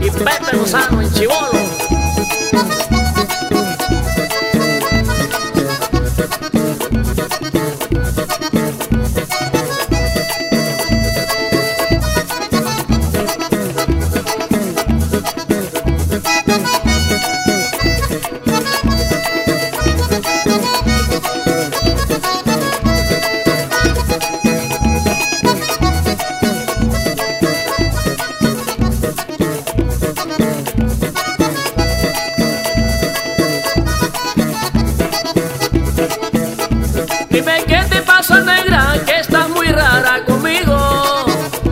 y Pepe Lozano en Chibolo. Dime qué te pasa, negra, que estás muy rara conmigo.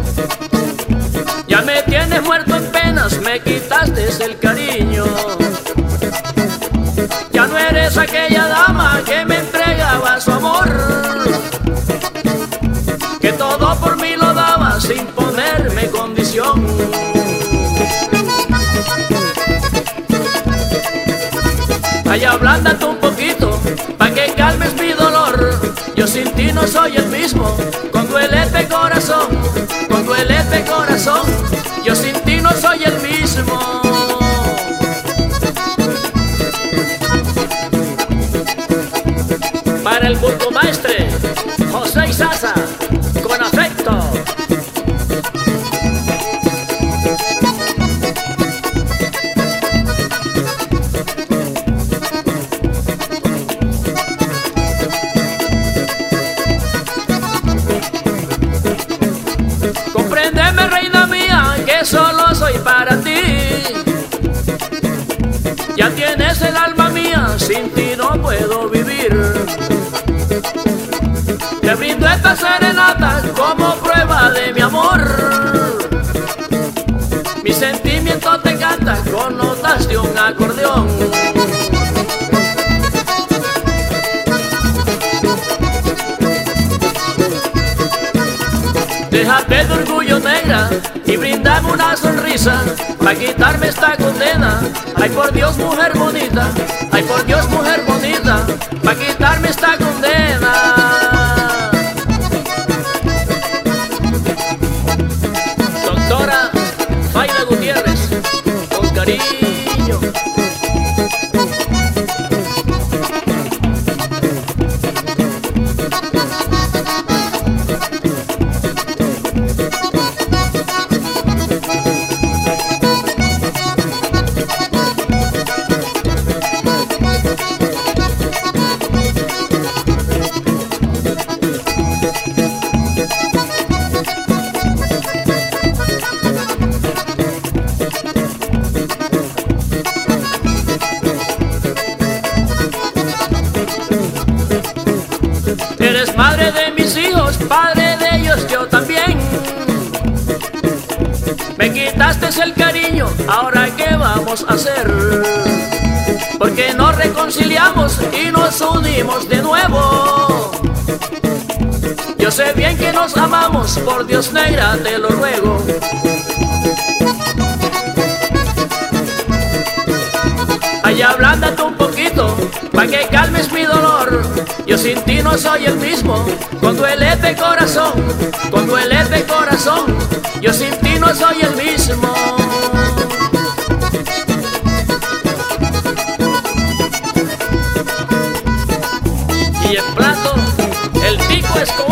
Ya me tienes muerto en penas, me quitaste el cariño. Ya no eres aquella dama que me entregaba su amor, que todo por mí lo daba sin ponerme condición. Ay, ablándate un poquito, pa' que calmes mi dolor. Yo sin ti no soy el mismo, con duelete corazón, con duelete corazón. Yo sin ti no soy el mismo. Para el burgomaestre José Izaza, con afecto. Compréndeme, reina mía, que solo soy para ti. Ya tienes el alma mía, sin ti no puedo vivir. Te brindo esta serenata como prueba de mi amor. Mi sentimiento te canta con notas de un acordeón. Déjate de orgullo, negra, y brindame una sonrisa para quitarme esta condena. Ay, por Dios, mujer bonita, ay, por Dios, mujer bonita, para quitarme esta condena. Doctora Faida Gutiérrez, con cariño. Eres madre de mis hijos, padre de ellos yo también. Me quitaste el cariño, ahora qué vamos a hacer, porque nos reconciliamos y nos unimos de nuevo. Yo sé bien que nos amamos, por Dios, negra, te lo ruego. Ay, ablándate un poquito, pa' que calmes mi dolor. Yo sin ti no soy el mismo, con duelete corazón, con duelete corazón. Yo sin ti no soy el mismo. Y en plato, el Tico Escobar.